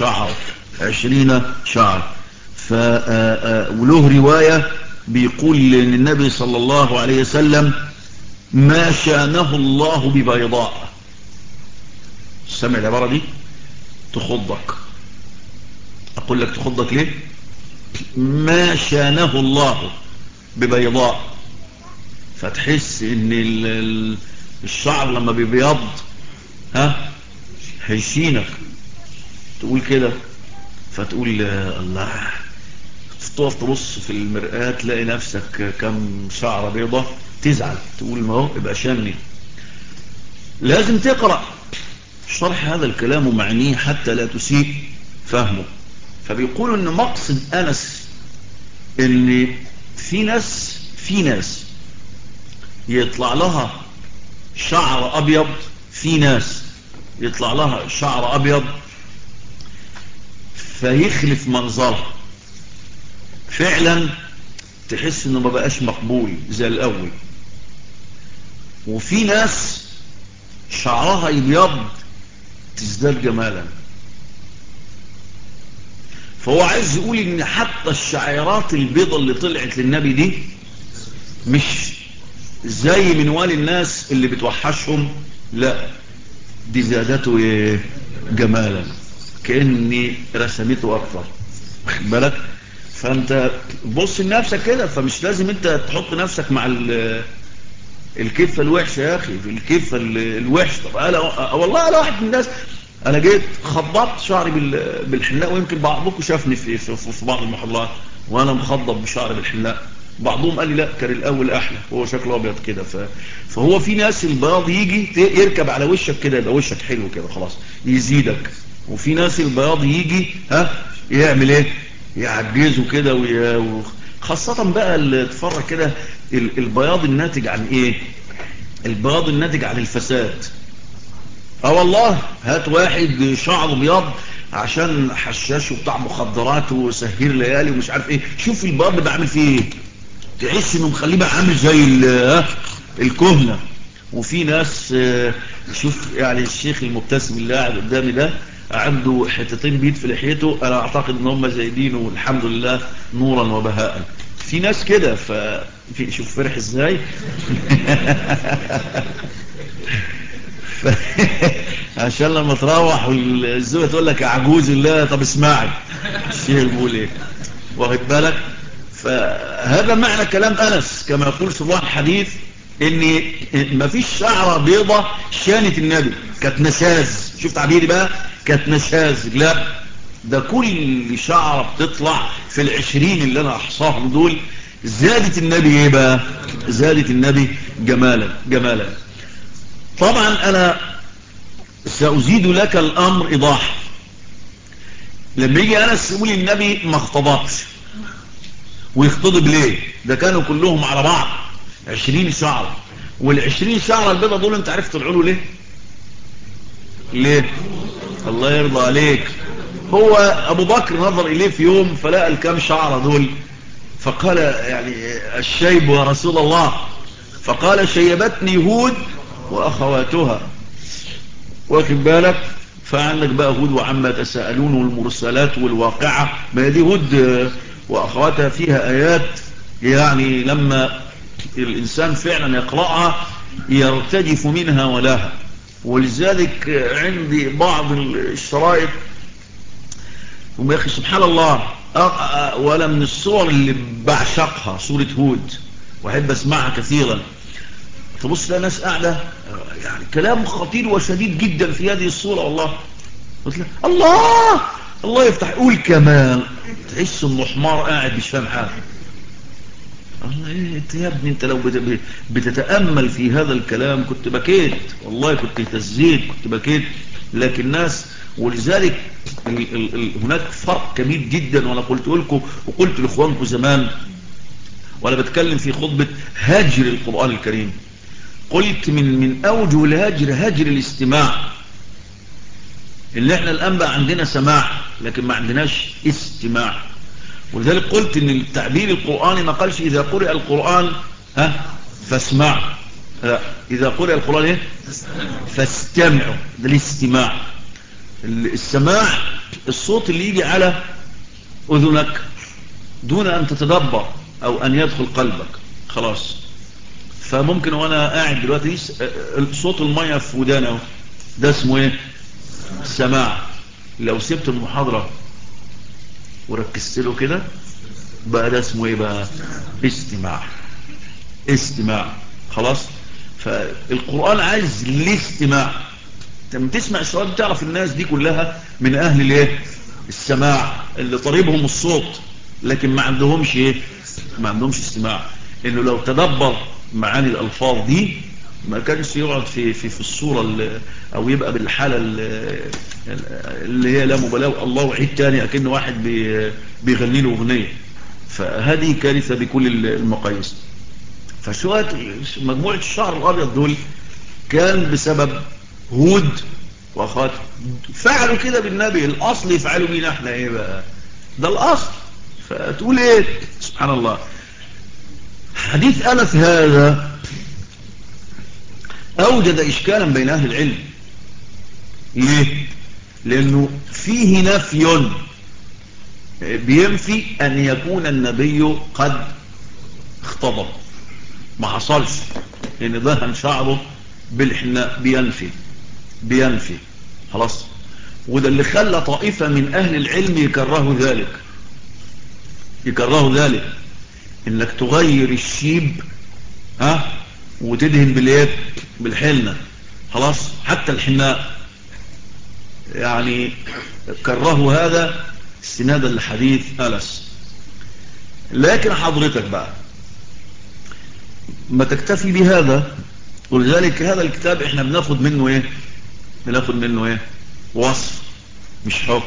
[SPEAKER 1] شعر. وله رواية بيقول ان النبي صلى الله عليه وسلم ما شانه الله ببيضاء. سمع العبارة دي؟ تخضك. اقول لك تخضك ليه؟ ما شانه الله ببيضاء. فتحس ان الشعر لما بيبيض هيشينك، تقول كده. فتقول الله، تقف تبص في المرآة تلاقي نفسك كم شعر بيضة، تزعل تقول ما هو يبقى شاني. لازم تقرأ شرح هذا الكلام ومعنيه حتى لا تسيء فهمه. فبيقولوا ان مقصد أنس ان في ناس يطلع لها شعر أبيض، في ناس يطلع لها شعر أبيض فيخلف منظرها، فعلا تحس انه ما بقاش مقبول زي الأول. وفي ناس شعرها يبيض تزداد جمالا. فهو عايز يقول ان حتى الشعيرات البيضة اللي طلعت للنبي دي مش زي منوال الناس اللي بتوحشهم، لا دي زادته جمالا، كأني رسمته أكثر. واخد بالك؟ فانت بص لنفسك كده، فمش لازم انت تحط نفسك مع الكفة الوحشة يا اخي، في الكفة الوحشة. طب انا والله انا واحد من الناس، انا جيت خضبت شعري بالحلاق، ويمكن بعضكم شافني في بعض المحاضرات وانا مخضب بشعري بالحلاق. بعضهم قال لي لا كان الاول احلى، هو شكله ابيض كده. فهو في ناس البياض يجي يركب على وشك كده يبقى وشك حلو كده خلاص يزيدك، وفي ناس البياض يجي يعمل ايه، يعجزه كده خاصة بقى اللي تفرج كده البياض الناتج عن ايه، البياض الناتج عن الفساد. والله هات واحد شعره بياض عشان حشاش وبتاع مخدرات وسهير ليالي ومش عارف ايه، شوف البياض بعمل فيه ايه، تحس انه مخليه بقى عامل زي الكهنة. وفي ناس شوف يعني الشيخ المبتسم اللي قاعد قدامي ده عنده حتتين بيض في لحيته، انا اعتقد ان هم زايدينه والحمد لله نورا وبهاء. في ناس كده شوف فرح ازاي. عشان لما تروح والزوجة تقول لك يا عجوز الله، طب اسمعي الشيخ بيقول ايه، واخد بالك؟ فهذا معنى كلام أنس كما يقول صباح الحديث، ان مفيش شعرة بيضة شانت النبي كانت نشاز. شوف تعبيري بقى، كانت نشاز، لا ده كل شعرة بتطلع في 20 اللي انا احصاهم دول زادت النبي ايه بقى، زادت النبي جمالا. طبعا انا سأزيد لك الامر ايضاح. لما يجي انس يقول النبي ما اختضبش، ويختضب ليه؟ ده كانوا كلهم على بعض 20 شعرة، وال20 شعرة البيضة دول انت عرفت طلعوا له ليه؟ الله يرضى عليك. هو ابو بكر نظر اليه في يوم فلقى الكام شعرة دول، فقال يعني الشيب يا رسول الله، فقال شيبتني هود واخواتها. واخد بالك؟ فعندك بقى هود وعما تساءلون والمرسلات والواقعة، ما دي هود واخواتها فيها ايات يعني لما الانسان فعلا يقرأها يرتجف منها ولها. ولذلك عندي بعض الشرائط يا اخي سبحان الله، ولا من الصور اللي بعشقها صورة هود واحب اسمعها كثيرا. تبص لها ناس قاعدة يعني كلام خطير وشديد جدا في هذه الصورة، والله الله يفتح يقول كمان تحس انه حمار قاعد مش فاهم حاجه. الله ايه انت يا ابني، انت لو بتتامل في هذا الكلام كنت بكيت، والله كنت اهتزيت كنت بكيت. لكن الناس، ولذلك هناك فرق كبير جدا. وانا قلت لكم وقلت لاخوانكم زمان وانا بتكلم في خطبه هجر القران الكريم، قلت من اوجه الهجر هجر الاستماع. اللي احنا الان بقى عندنا سماع لكن ما عندناش استماع. ولذلك قلت ان التعبير القرآني ما قالش اذا قرئ القرآن فاسمع، لا اذا قرئ القرآن ايه فاستمعوا، ده الاستماع. السماع الصوت اللي يجي على اذنك دون ان تتدبر او ان يدخل قلبك خلاص. فممكن وانا قاعد دلوقتي صوت المية في ودانه ده اسمه ايه، السماع. لو سبت المحاضرة وركزت له كده بقى ده اسمه ايه بقى، استماع خلاص. فالقرآن عايز الاستماع. لما تسمع السؤال بتعرف الناس دي كلها من اهل الايه، السماع اللي طريبهم الصوت لكن ما عندهمش ايه، ما عندهمش استماع. انه لو تدبر معاني الألفاظ دي ما كانش يقعد في الصورة أو يبقى بالحالة اللي هي لا مبالاة الله وعيد تاني أكن واحد بيغني له أغنية. فهذه كارثة بكل المقاييس. فشوية مجموعة الشعر الأبيض دول كان بسبب هود وأخواته فعلوا كده بالنبي. الأصل يفعلوا بينا احنا ايه بقى؟ ده الأصل. فتقول ايه؟ سبحان الله. حديث أنس هذا أوجد إشكالا بين أهل العلم. ليه؟ لأنه فيه نفي بينفي أن يكون النبي قد اختضب. ما حصلش لأن دهن شعره بالحناء. بينفي خلاص. وده اللي خلى طائفة من أهل العلم يكرهوا ذلك إنك تغير الشيب وتدهن بالحنة خلاص. حتى الحناء يعني كرهوا هذا استنادا لحديث أنس. لكن حضرتك بقى ما تكتفي بهذا. ولذلك هذا الكتاب احنا بناخد منه ايه؟ وصف مش حكم.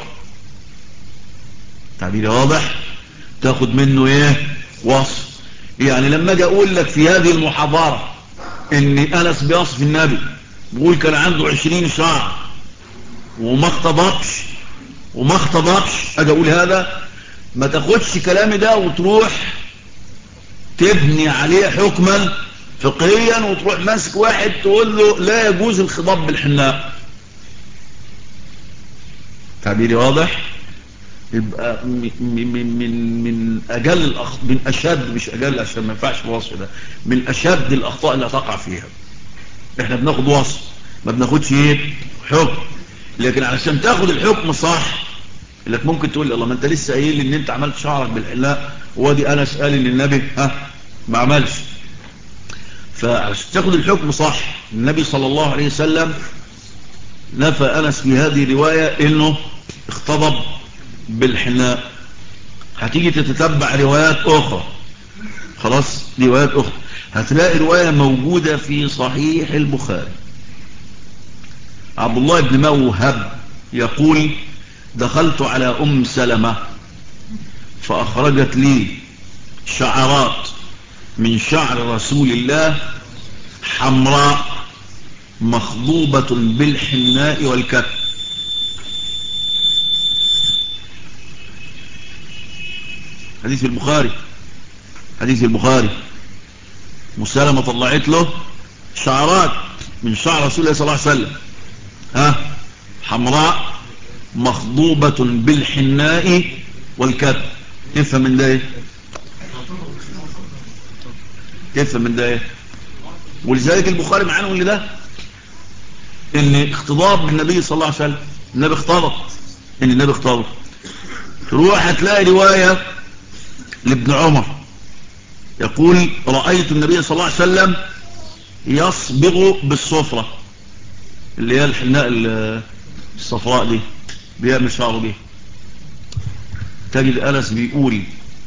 [SPEAKER 1] تعبيري واضح؟ تاخد منه ايه؟ وصف. يعني لما اجي اقول لك في هذه المحاضرة ان أنس بيصف النبي بيقول كان عنده 20 شعر وما اختضبش اجي اقول هذا، ما تاخدش كلامي ده وتروح تبني عليه حكما فقهيا وتروح ماسك واحد تقول له لا يجوز الخضاب بالحناء. تعبيري واضح؟ يبقى من اجل من اشد، مش اجل عشان ما ينفعش الوصف ده، من اشد الاخطاء اللي هتقع فيها. احنا بناخد وصف ما بناخدش حكم. لكن علشان تاخد الحكم صح لك ممكن تقول الله ما انت لسه قايل لي ان انت عملت شعرك بالحناء وادي انس قال ان النبي ما عملش. فعشان تاخد الحكم صح النبي صلى الله عليه وسلم نفى أنس في هذه الرواية انه اختضب بالحناء. هتيجي تتتبع روايات اخرى خلاص، روايات اخرى هتلاقي رواية موجودة في صحيح البخاري. عبد الله بن موهب يقول دخلت على أم سلمة فأخرجت لي شعرات من شعر رسول الله حمراء مخضوبة بالحناء والكتم. حديث البخاري. مسلمة طلعت له شعرات من شعر رسول الله صلى الله عليه وسلم حمراء مخضوبة بالحناء والكتم. تفهم من ده ايه؟ ولذلك البخاري معانا اللي ده ان اختضاب النبي صلى الله عليه وسلم النبي اختضب. تروح هتلاقي رواية لابن عمر يقول رأيت النبي صلى الله عليه وسلم يصبغ بالصفرة اللي هي الحناء الصفراء دي بيعمل شعره بيه. تجد أنس بيقول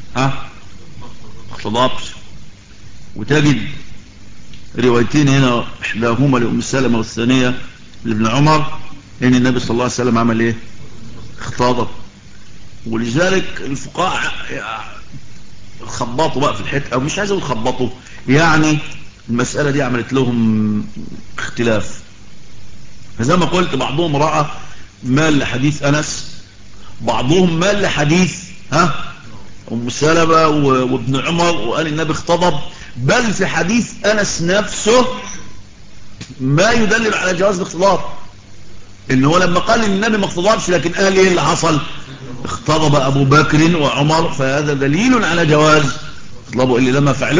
[SPEAKER 1] اختضبش. وتجد روايتين هنا احداهما لأم سلمة والثانية لابن عمر ان النبي صلى الله عليه وسلم عمل ايه؟ اختضب. ولذلك الفقهاء خبطوا بقى في الحته، او مش عايز اقول خبطوا، يعني المسألة دي عملت لهم اختلاف. فزي ما قلت بعضهم رأى مال لحديث أنس، بعضهم مال لحديث أم سلمة وابن عمر وقال النبي اختضب. بل في حديث أنس نفسه ما يدلل على جواز الاختضاب، إن هو لما قال النبي ما اختضبش لكن قال ايه اللي حصل؟ اختضب أبو بكر وعمر. فهذا دليل على جواز اختضابه إلا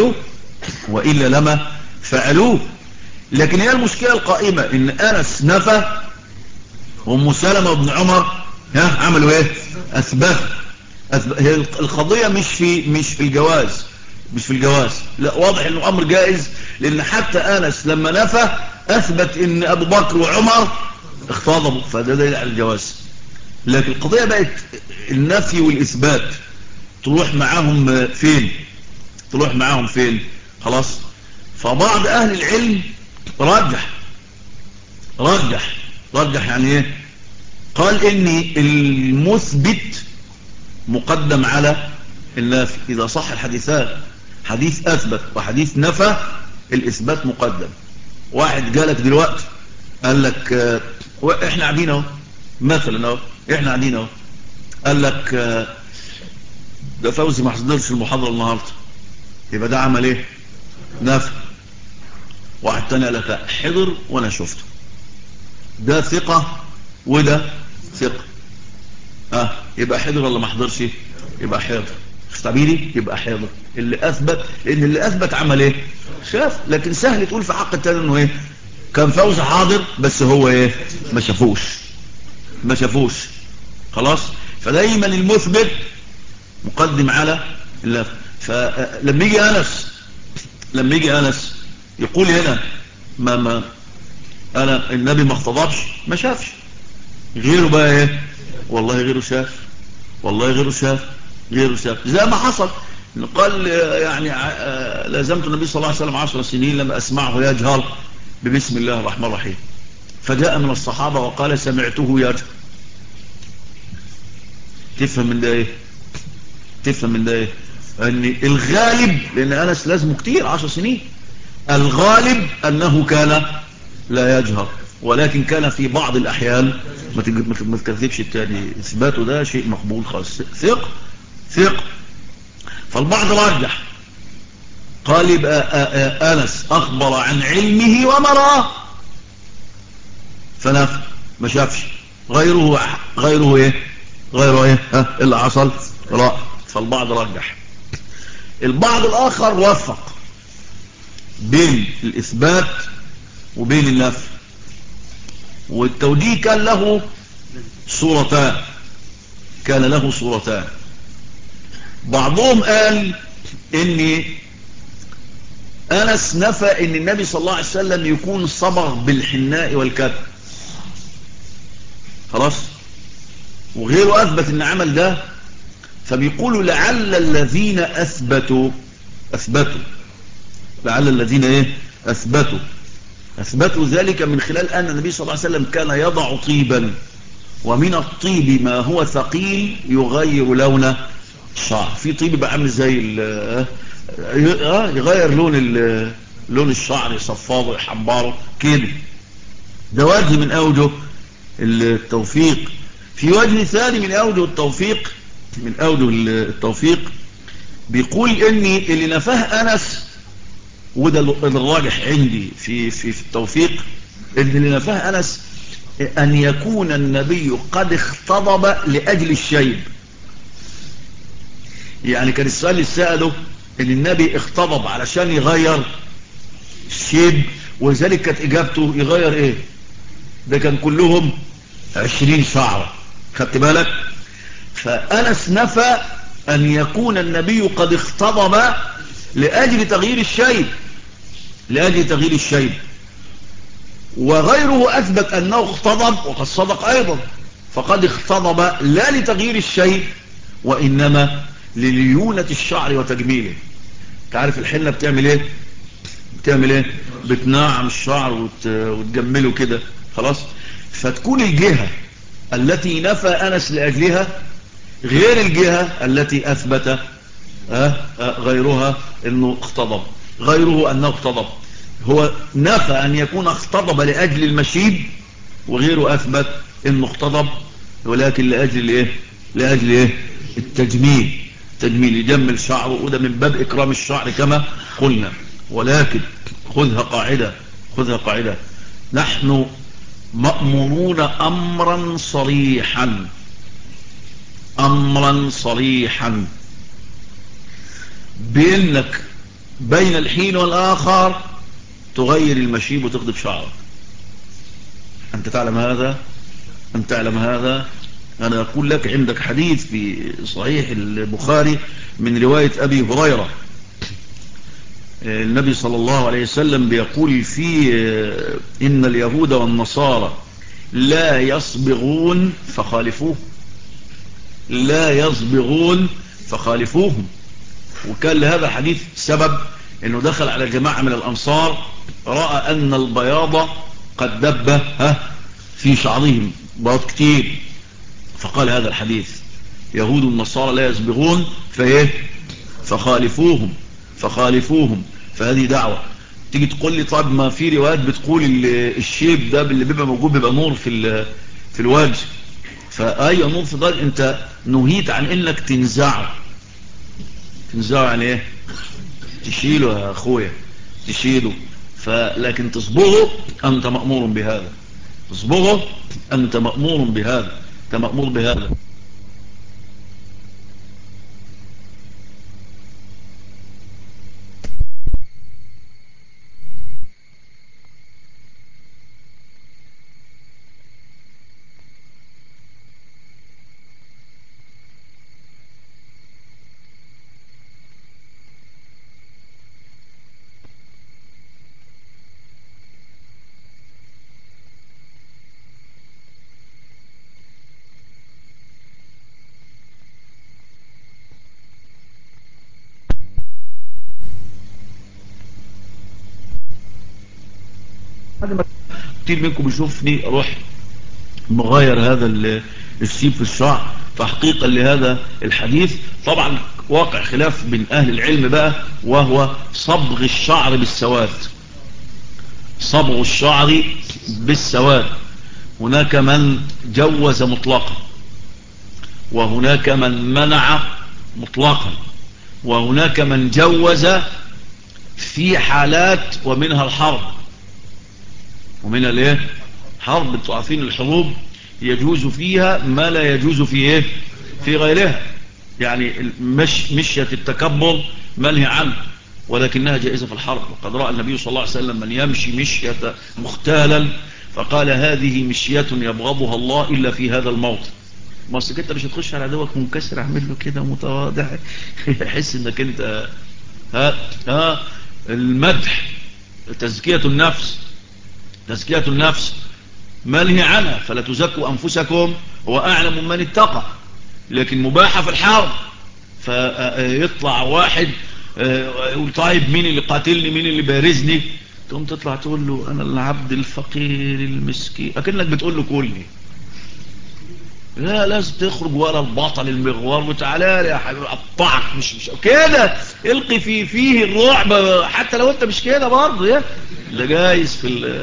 [SPEAKER 1] لما فعلوه. لكن هي المشكلة القائمة إن أنس نفى وأم سلمة وابن عمر عملوا ايه؟ أثبت. هي القضية مش في الجواز، لا، واضح انه امر جائز، لان حتى انس لما نفى اثبت ان ابو بكر وعمر اختضبوا، فده دليل على الجواز. لكن القضية بقت النفي والاثبات تروح معاهم فين؟ خلاص. فبعض أهل العلم رجح يعني ايه؟ قال ان المثبت مقدم على النافي. اذا صح الحديثان، حديث اثبت وحديث نفى، الاثبات مقدم. واحد جالك دلوقتي قال لك احنا قاعدين اهو، مثلا اهو احنا قاعدين اهو، قال لك ده فوزي ما حضرش المحاضره النهارده، يبقى ده عمل ايه؟ نفى. واحد تاني قال لك حضر وانا شفته، ده ثقه وده ثقه. يبقى حضر ولا ما حضرش؟ يبقى حضر. تعبيري يبقى حضر اللي اثبت، لان اللي اثبت عمل ايه؟ شاف. لكن سهل تقول في حق التاني انه ايه؟ كان فوزي حاضر بس هو ايه؟ ما شافوش. خلاص. فدايما المثبت مقدم على اللي. فلما يجي انس يقول هنا ما انا النبي ما اختضبش، ما شافش. غيره بقى ايه؟ والله غيره شاف، زي ما حصل. قال يعني لازمت النبي صلى الله عليه وسلم 10 سنين لم اسمعه يجهر ببسم الله الرحمن الرحيم، فجاء من الصحابة وقال سمعته يجهر. تفهم من ده ايه؟ ان الغالب، لان انس لازمه كتير 10 سنين، الغالب انه كان لا يجهر، ولكن كان في بعض الاحيان ما تكذبش التاني، اثباته ده شيء مقبول خالص. ثق. فالبعض رجح قال يبقى انس اخبر عن علمه وما راه فنفى، ما شافش. غيره ايه؟ اللي حصل رأى. فالبعض رجح. البعض الاخر وفق بين الاثبات وبين النفي، والتوجيه كان له صورتان. بعضهم قال ان انس نفى ان النبي صلى الله عليه وسلم يكون صبغ بالحناء والكتم، خلاص، وغيره اثبت ان عمل ده. فبيقولوا لعل الذين اثبتوا لعل الذين ايه؟ اثبتوا ذلك من خلال ان النبي صلى الله عليه وسلم كان يضع طيبا، ومن الطيب ما هو ثقيل يغير لون الشعر. في طيب يبقى عامل زي يغير لون الشعر، يصفاضه يحمره كده. ده وجه من اوجه التوفيق. في وجه ثاني من اوجه التوفيق بيقول ان اللي نفاه انس، وده الراجح عندي في التوفيق، ان اللي نفاه انس ان يكون النبي قد اختضب لاجل الشيب. يعني كان السؤال اللي سأله ان النبي اختضب علشان يغير الشيب، ولذلك كانت اجابته يغير ايه؟ ده كان كلهم 20 شعرة، خدت بالك؟ فأنس نفى أن يكون النبي قد اختضب لأجل تغيير الشيب، وغيره أثبت أنه اختضب وقد صدق أيضا، فقد اختضب لا لتغيير الشيب وإنما لليونة الشعر وتجميله. تعرف الحنة بتعمل ايه؟ بتناعم الشعر وتجمله كده، خلاص. فتكون الجهة التي نفى أنس لأجلها غير الجهة التي أثبت غيرها أنه اختضب. هو نفى أن يكون اختضب لأجل المشيب، وغيره أثبت أنه اختضب ولكن لأجل إيه؟ التجميل، يجمل شعره، وده من باب إكرام الشعر كما قلنا. ولكن خذها قاعدة، نحن مأمورون أمرا صريحا بأنك بين الحين والآخر تغير المشيب وتقضب شعرك. أنت تعلم هذا. أنا أقول لك عندك حديث في صحيح البخاري من رواية أبي هريرة، النبي صلى الله عليه وسلم بيقول فيه إن اليهود والنصارى لا يصبغون فخالفوهم. وكان لهذا الحديث سبب انه دخل على جماعة من الانصار، رأى ان البياض قد دب في شعرهم بياض كتير، فقال هذا الحديث يهود النصارى لا يسبغون فخالفوهم. فهذه دعوة. تيجي تقول لي طب ما في روايات بتقول الشيب ده اللي بيبقى موجود بيبقى نور في الوجه، فأي نور في الوجه انت نهيت عن انك تنزعه يعني ايه؟ تشيله يا اخويا، تشيله. لكن تصبغه انت مأمور بهذا، تصبغه انت مأمور بهذا. كتير منكم يشوفني اروح مغاير هذا السيب في الشعر تحقيقا لهذا الحديث. طبعا واقع خلاف بين اهل العلم بقى، وهو صبغ الشعر بالسواد. هناك من جوز مطلقا، وهناك من منع مطلقا، وهناك من جوز في حالات، ومنها الحرب، حرب. انتوا عارفين الحروب يجوز فيها ما لا يجوز في غيرها. يعني مشية التكبر منهي عنه، ولكنها جائزة في الحرب. وقد رأى النبي صلى الله عليه وسلم من يمشي مشية مختالا فقال هذه مشية يبغضها الله إلا في هذا الموطن. مصر انت مش هتخش على عدوك منكسر، اعمل له كده متواضع يحس انك انت المدح، تزكية النفس منهي عنها، فلا تزكوا أنفسكم هو أعلم من اتقى. لكن مباحة في الحرب، فيطلع واحد يقول طيب مين اللي قاتلني، مين اللي بارزني، تقوم تطلع تقول له أنا العبد الفقير المسكين، أكنك بتقول له كلني. لا، لازم تخرج ورا البطل المغوار وتعالى يا حبيبي اقطعك، مش كده، القي فيه الرعب حتى لو انت مش كده برضه. ده جايز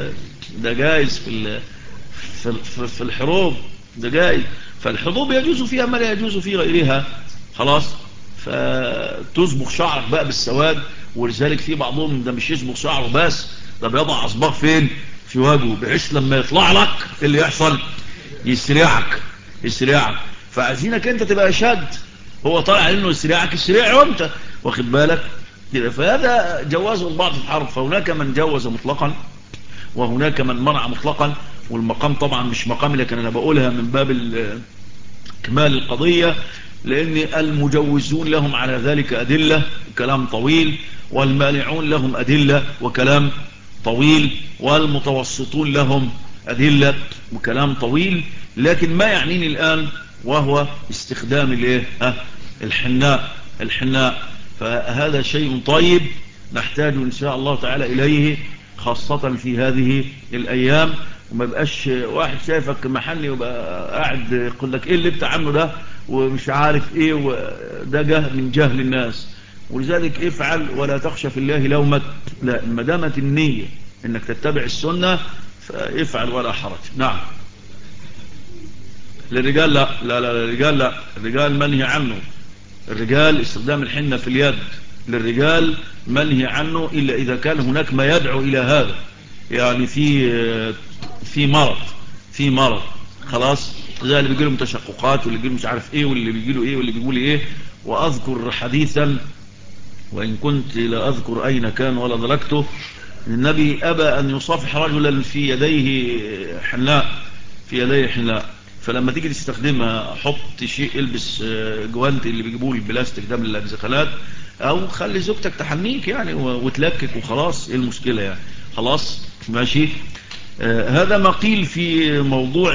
[SPEAKER 1] في الحروب، ده جايز. فالحروب يجوز فيها ما لا يجوز في غيرها. خلاص، فتصبغ شعرك بقى بالسواد. ولذلك في بعضهم ده مش يصبغ شعره بس، ده بيضع اصباغ فين؟ في وجهه، بحيث لما يطلع لك اللي يحصل يسرعك. فعايزينك انت تبقى شد، هو طالع انه يسرعك وانت واخد بالك كده. فهذا جواز البعض في الحرب. فهناك من جوز مطلقا، وهناك من منع مطلقا. والمقام طبعا مش مقام، لكن انا بقولها من باب كمال القضية، لان المجوزون لهم على ذلك ادلة وكلام طويل، والمانعون لهم ادلة وكلام طويل، والمتوسطون لهم ادلة وكلام طويل. لكن ما يعنيني الان وهو استخدام الحناء. فهذا شيء طيب نحتاج ان شاء الله تعالى اليه، خاصة في هذه الايام. وما يبقاش واحد شايفك محني وبقى قاعد يقول لك ايه اللي انت عامله ده ومش عارف ايه، وده من جهل الناس. ولذلك افعل ولا تخشى في الله لومة. لا، ما دامت النية انك تتبع السنة فافعل ولا حرج. نعم. للرجال لا، الرجال منهي عنه. الرجال استخدام الحنة في اليد للرجال منهي عنه، إلا إذا كان هناك ما يدعو إلى هذا. يعني في مرض خلاص، زي اللي بيجيله تشققات، واللي بيجيله مش عارف ايه، واللي بيجيله ايه، واللي بيقول ايه. وأذكر حديثا وإن كنت لا أذكر أين كان ولا دركته، النبي أبى أن يصافح رجلا في يديه حناء. فلما تيجي تستخدمها حط شيء، البس جوانت اللي بيجيبوه البلاستيك ده من الأجزخانات، او خلي زوجتك تحنيك يعني وتلكك وخلاص، ايه المشكلة يعني؟ خلاص ماشي. هذا ما قيل في موضوع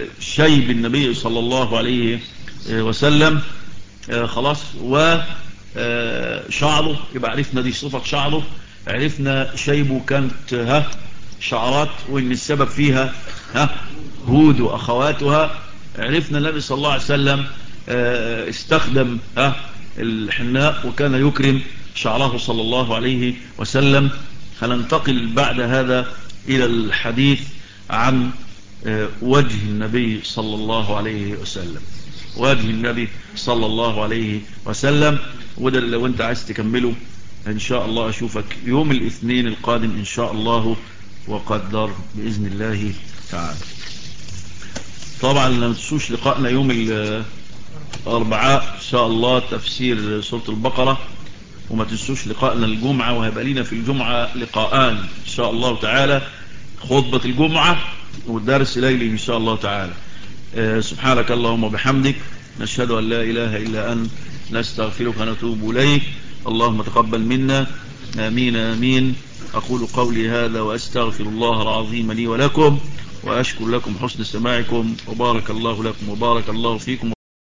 [SPEAKER 1] الشيب النبي صلى الله عليه وسلم. خلاص. شعره، يبقى عرفنا دي صفة شعره. عرفنا شيبه كانت شعرات، وإن السبب فيها هود وأخواتها. عرفنا النبي صلى الله عليه وسلم استخدم الحناء وكان يكرم شعره صلى الله عليه وسلم. هننتقل بعد هذا إلى الحديث عن وجه النبي صلى الله عليه وسلم. وجه النبي صلى الله عليه وسلم، وده لو انت عايز تكمله ان شاء الله اشوفك يوم الاثنين القادم ان شاء الله وقدر بإذن الله تعالى. طبعا لا تنسوش لقائنا يوم الاربعاء ان شاء الله تفسير سورة البقرة، وما تنسوش لقائنا الجمعة، وهيبقى لنا في الجمعة لقاءان ان شاء الله تعالى، خطبة الجمعة والدرس ليلي ان شاء الله تعالى. سبحانك اللهم وبحمدك، نشهد أن لا إله إلا أنت، نستغفرك ونتوب إليك. اللهم تقبل منا، آمين آمين. أقول قولي هذا وأستغفر الله العظيم لي ولكم، وأشكر لكم حسن سماعكم، وبارك الله لكم وبارك الله فيكم.